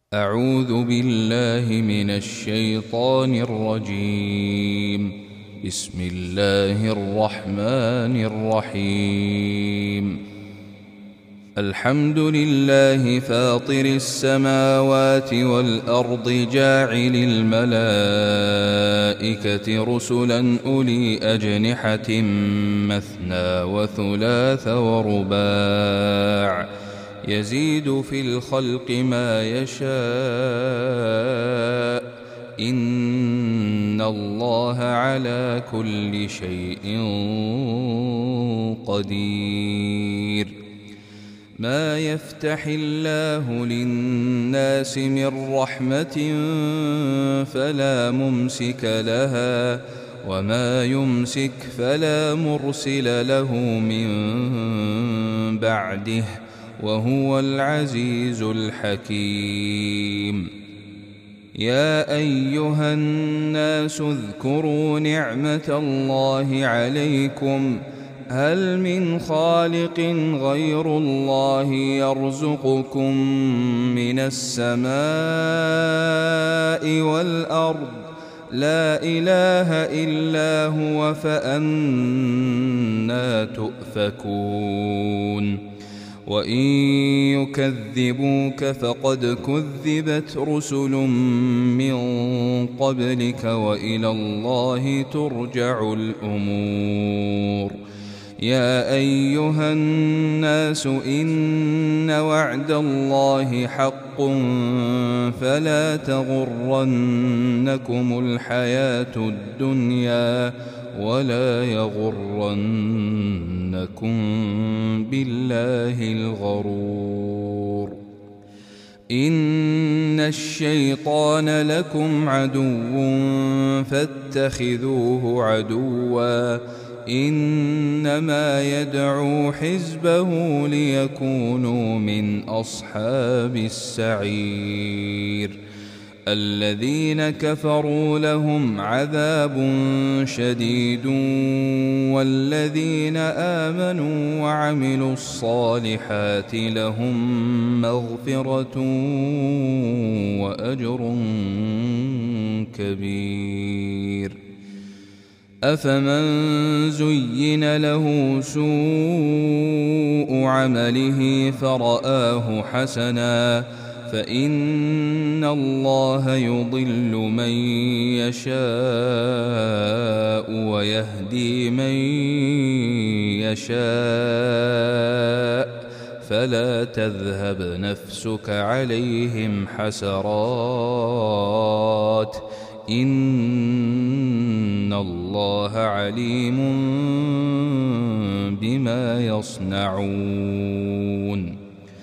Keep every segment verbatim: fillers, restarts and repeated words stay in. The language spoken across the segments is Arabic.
أعوذ بالله من الشيطان الرجيم. بسم الله الرحمن الرحيم. الحمد لله فاطر السماوات والأرض جاعل الملائكة رسلا أولي أجنحة مثنى وثلاث ورباع يزيد في الخلق ما يشاء إن الله على كل شيء قدير. ما يفتح الله للناس من رحمة فلا ممسك لها وما يمسك فلا مرسل له من بعده وهو العزيز الحكيم. يا أيها الناس اذكروا نعمة الله عليكم هل من خالق غير الله يرزقكم من السماء والأرض لا إله إلا هو فأنى تؤفكون. وإن يكذبوك فقد كذبت رسل من قبلك وإلى الله ترجع الأمور. يا أيها الناس إن وعد الله حق فلا تغرنكم الحياة الدنيا ولا يغرنكم بالله الغرور. إن الشيطان لكم عدو فاتخذوه عدوا إنما يدعو حزبه ليكونوا من أصحاب السعير. الذين كفروا لهم عذاب شديد والذين آمنوا وعملوا الصالحات لهم مغفرة وأجر كبير. أفمن زين له سوء عمله فرآه حسنا فإن الله يضل من يشاء ويهدي من يشاء فلا تذهب نفسك عليهم حسرات إن الله عليم بما يصنعون.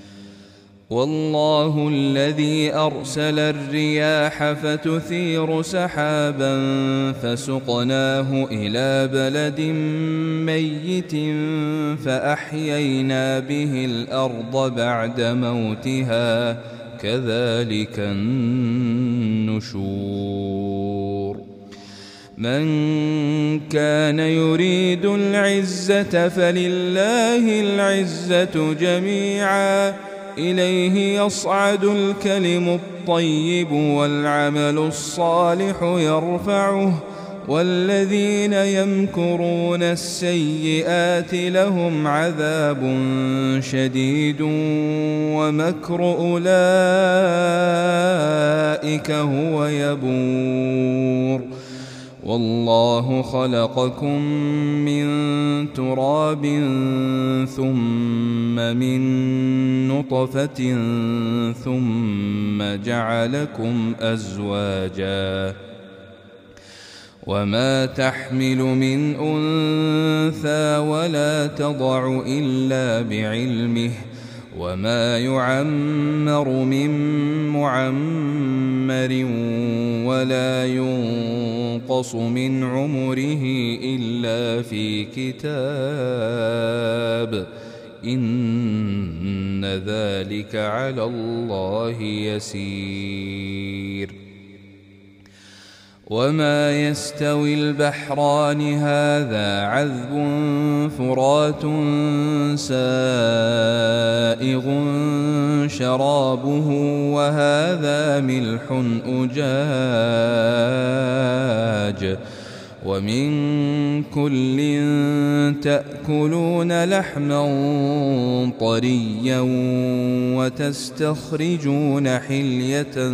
والله الذي أرسل الرياح فتثير سحابا فسقناه إلى بلد ميت فأحيينا به الأرض بعد موتها كذلك النشور. من كان يريد العزة فلله العزة جميعا إليه يصعد الكلم الطيب والعمل الصالح يرفعه والذين يمكرون السيئات لهم عذاب شديد ومكر أولئك هو يبور. والله خلقكم من تراب ثم من نطفة ثم جعلكم أزواجا وما تحمل من أنثى ولا تضع إلا بعلمه وما يعمر من معمر ولا ينقص من عمره إلا في كتاب إن ذلك على الله يسير. وما يستوي البحران هذا عذب فرات سائغ شرابه وهذا ملح أجاج ومن كل تأكلون لحما طريا وتستخرجون حلية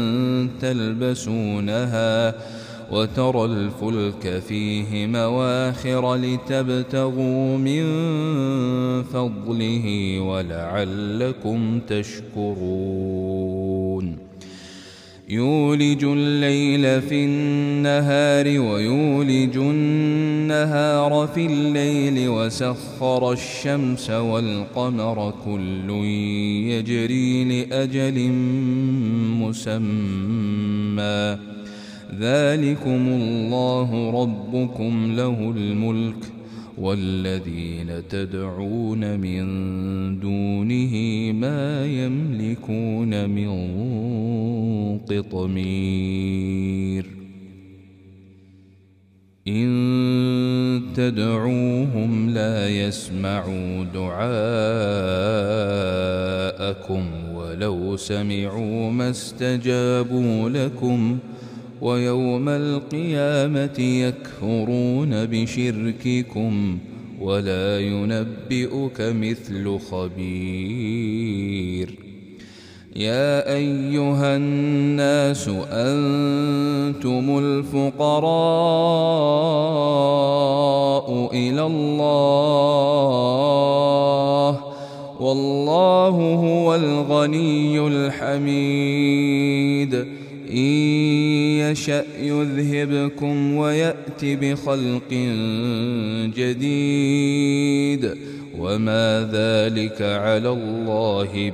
تلبسونها وترى الفلك فيه مواخر لتبتغوا من فضله ولعلكم تشكرون يولج الليل في النهار ويولج النهار في الليل وسخر الشمس والقمر كل يجري لأجل مسمى ذلكم الله ربكم له الملك والذين تدعون من دونه ما يملكون من قطمير إن تدعوهم لا يسمعوا دعاءكم ولو سمعوا ما استجابوا لكم ويوم القيامة يكفرون بشرككم ولا ينبئك مثل خبير يا أيها الناس أنتم الفقراء إلى الله والله هو الغني الحميد إن يشأ يذهبكم ويأت بخلق جديد وما ذلك على الله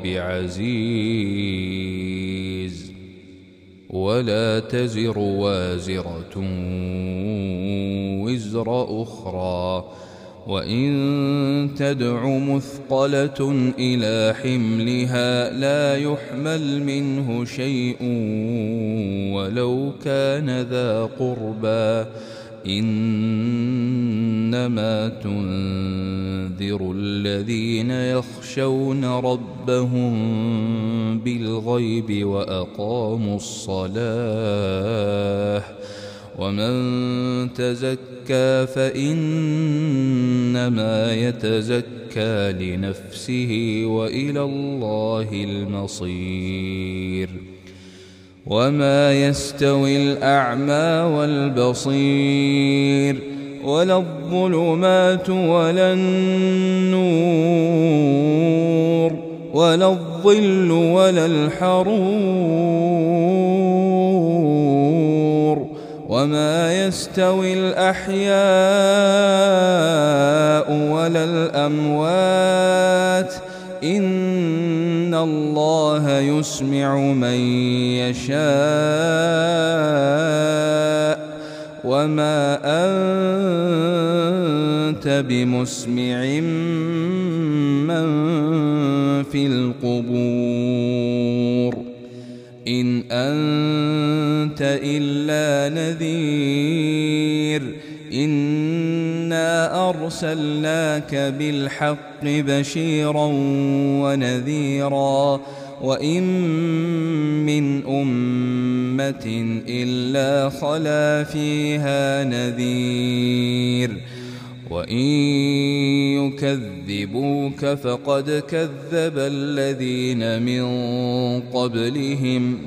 بعزيز ولا تزر وازرة وزر أخرى وإن تدع مثقلة إلى حملها لا يحمل منه شيء ولو كان ذا قربى إنما تنذر الذين يخشون ربهم بالغيب وأقاموا الصلاة ومن تزكى فإنما يتزكى لنفسه وإلى الله المصير وما يستوي الأعمى والبصير ولا الظلمات ولا النور ولا الظل ولا الحرور وما يستوي الأحياء ولا الأموات إن الله يسمع من يشاء وما أنت بمسمع من في القبور إن أنت إلا نذير إنا أرسلناك بالحق بشيرا ونذيرا وإن من أمة إلا خلا فيها نذير وإن يكذبوك فقد كذب الذين من قبلهم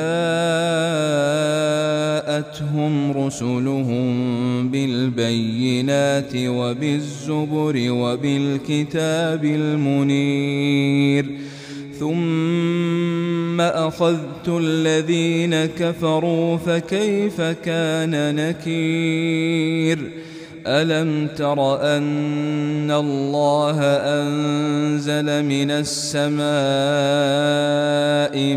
جاءتهم رسلهم بالبينات وبالزبر وبالكتاب المنير ثم أخذت الذين كفروا فكيف كان نكير ألم تر أن الله أنزل من السماء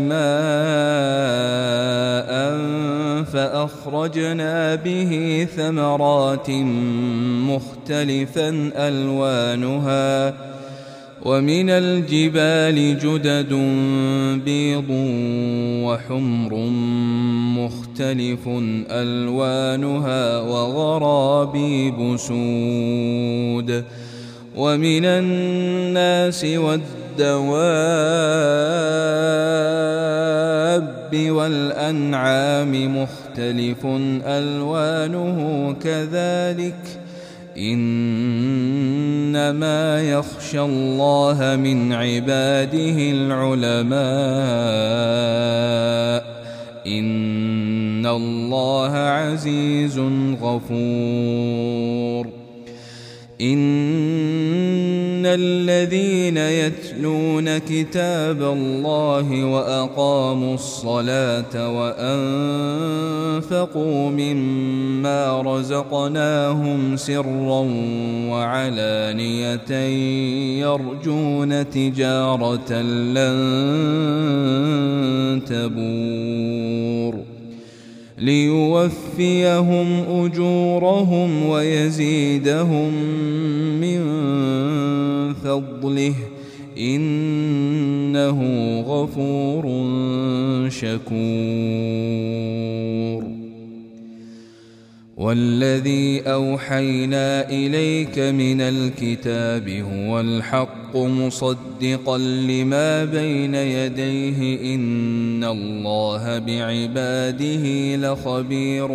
ماء فأخرجنا به ثمرات مختلفا ألوانها ومن الجبال جدد بيض وحمر مختلف ألوانها وغرابيب سود ومن الناس والدواب والأنعام مختلف ألوانه كذلك إنما يخشى الله من عباده العلماء إن الله عزيز غفور إن الذين يتلون كتاب الله وأقاموا الصلاة وأنفقوا مما رزقناهم سرا وعلانية يرجون تجارة لن تبور ليوفيهم أجورهم ويزيدهم من فضله إنه غفور شكور والذي أوحينا إليك من الكتاب هو الحق مصدقا لما بين يديه إن الله بعباده لخبير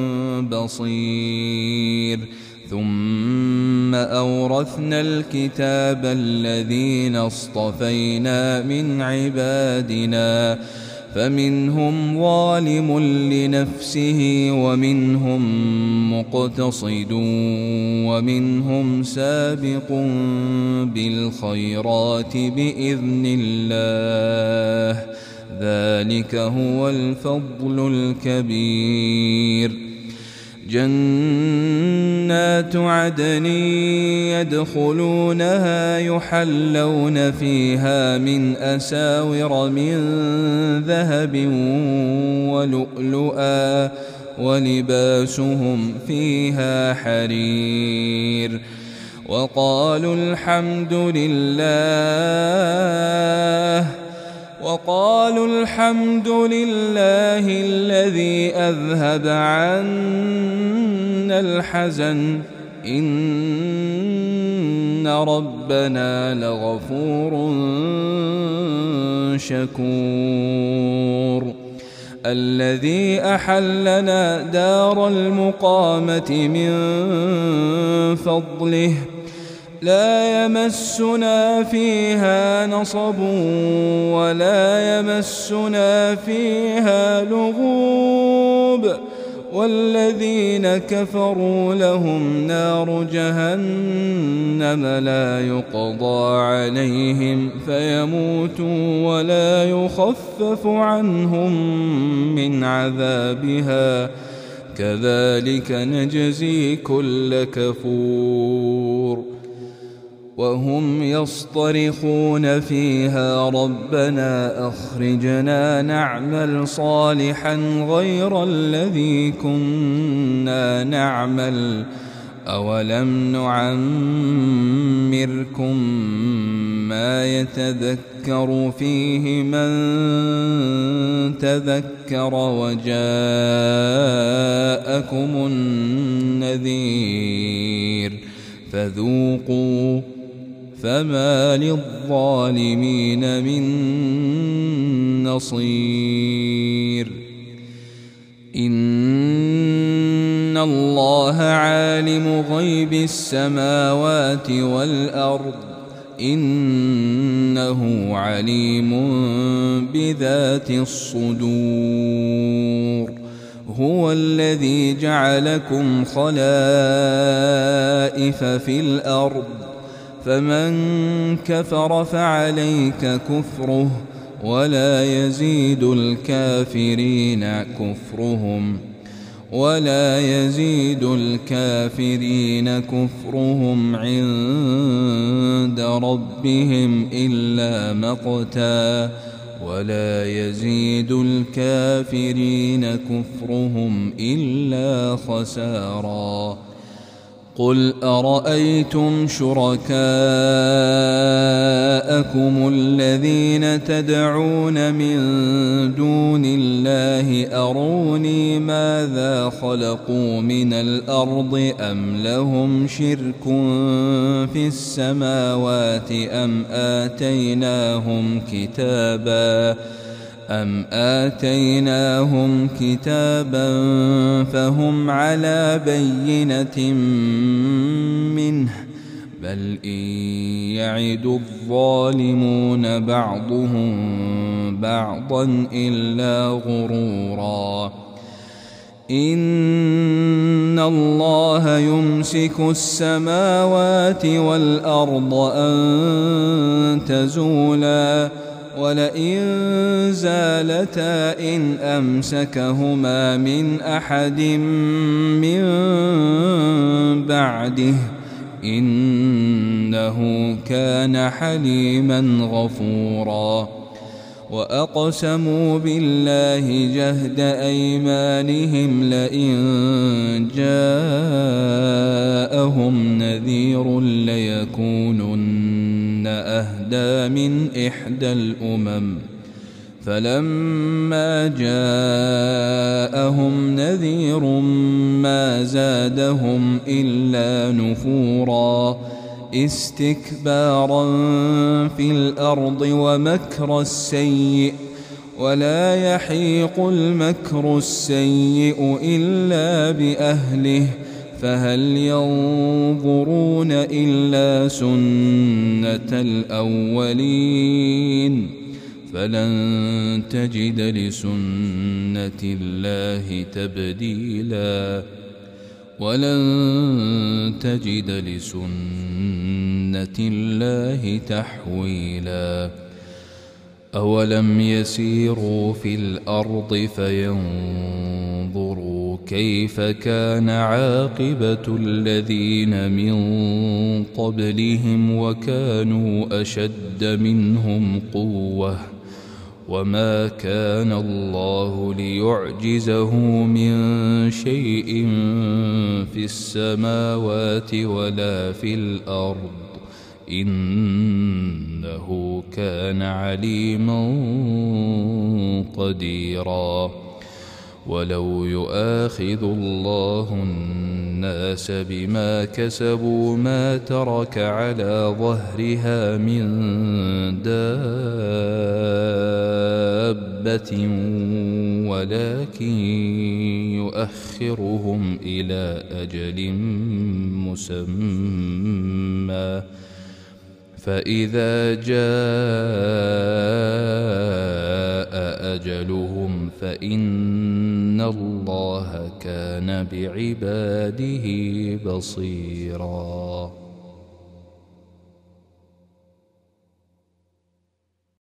بصير ثم أورثنا الكتاب الذين اصطفينا من عبادنا فمنهم ظالم لنفسه ومنهم مقتصد ومنهم سابق بالخيرات بإذن الله ذلك هو الفضل الكبير جنات عدن يدخلونها يحلون فيها من أساور من ذهب ولؤلؤا ولباسهم فيها حرير وقالوا الحمد لله وقالوا الحمد لله الذي أذهب عنا الحزن إن ربنا لغفور شكور الذي أحلنا دار المقامة من فضله لا يمسنا فيها نصب ولا يمسنا فيها لغوب والذين كفروا لهم نار جهنم لا يقضى عليهم فيموتوا ولا يخفف عنهم من عذابها كذلك نجزي كل كفور وهم يصطرخون فيها ربنا أخرجنا نعمل صالحا غير الذي كنا نعمل أولم نعمركم ما يتذكر فيه من تذكر وجاءكم النذير فذوقوا فما للظالمين من نصير إن الله عالم غيب السماوات والأرض إنه عليم بذات الصدور هو الذي جعلكم خلائف في الأرض فمن كفر فعليك كفره ولا يزيد الكافرين كفرهم ولا يزيد الكافرين كفرهم عند ربهم إلا مقتا ولا يزيد الكافرين كفرهم إلا خسارا قل أرأيتم شركاءكم الذين تدعون من دون الله أروني ماذا خلقوا من الأرض أم لهم شرك في السماوات أم آتيناهم كتابا أم آتيناهم كتابا فهم على بينة منه بل إن يعد الظالمون بعضهم بعضا إلا غرورا إن الله يمسك السماوات والأرض أن تزولا ولئن زالتا إن أمسكهما من أحد من بعده إنه كان حليما غفورا وأقسموا بالله جهد أيمانهم لئن جاءهم نذير ليكونن أهدى من إحدى الأمم فلما جاءهم نذير ما زادهم إلا نفورا استكبارا في الأرض ومكر السيء ولا يحيق المكر السيء إلا بأهله فهل ينظرون إلا سنة الأولين فلن تجد لسنة الله تبديلا ولن تجد لسنة الله تحويلا أولم يسيروا في الأرض فينظروا كيف كان عاقبة الذين من قبلهم وكانوا أشد منهم قوة وما كان الله ليعجزه من شيء في السماوات ولا في الأرض إنه كان عليما قديرا ولو يؤاخذ الله الناس بما كسبوا ما ترك على ظهرها من دابة ولكن يؤخرهم إلى أجل مسمى فإذا جاء أجلهم فإن الله كان بعباده بصيراً.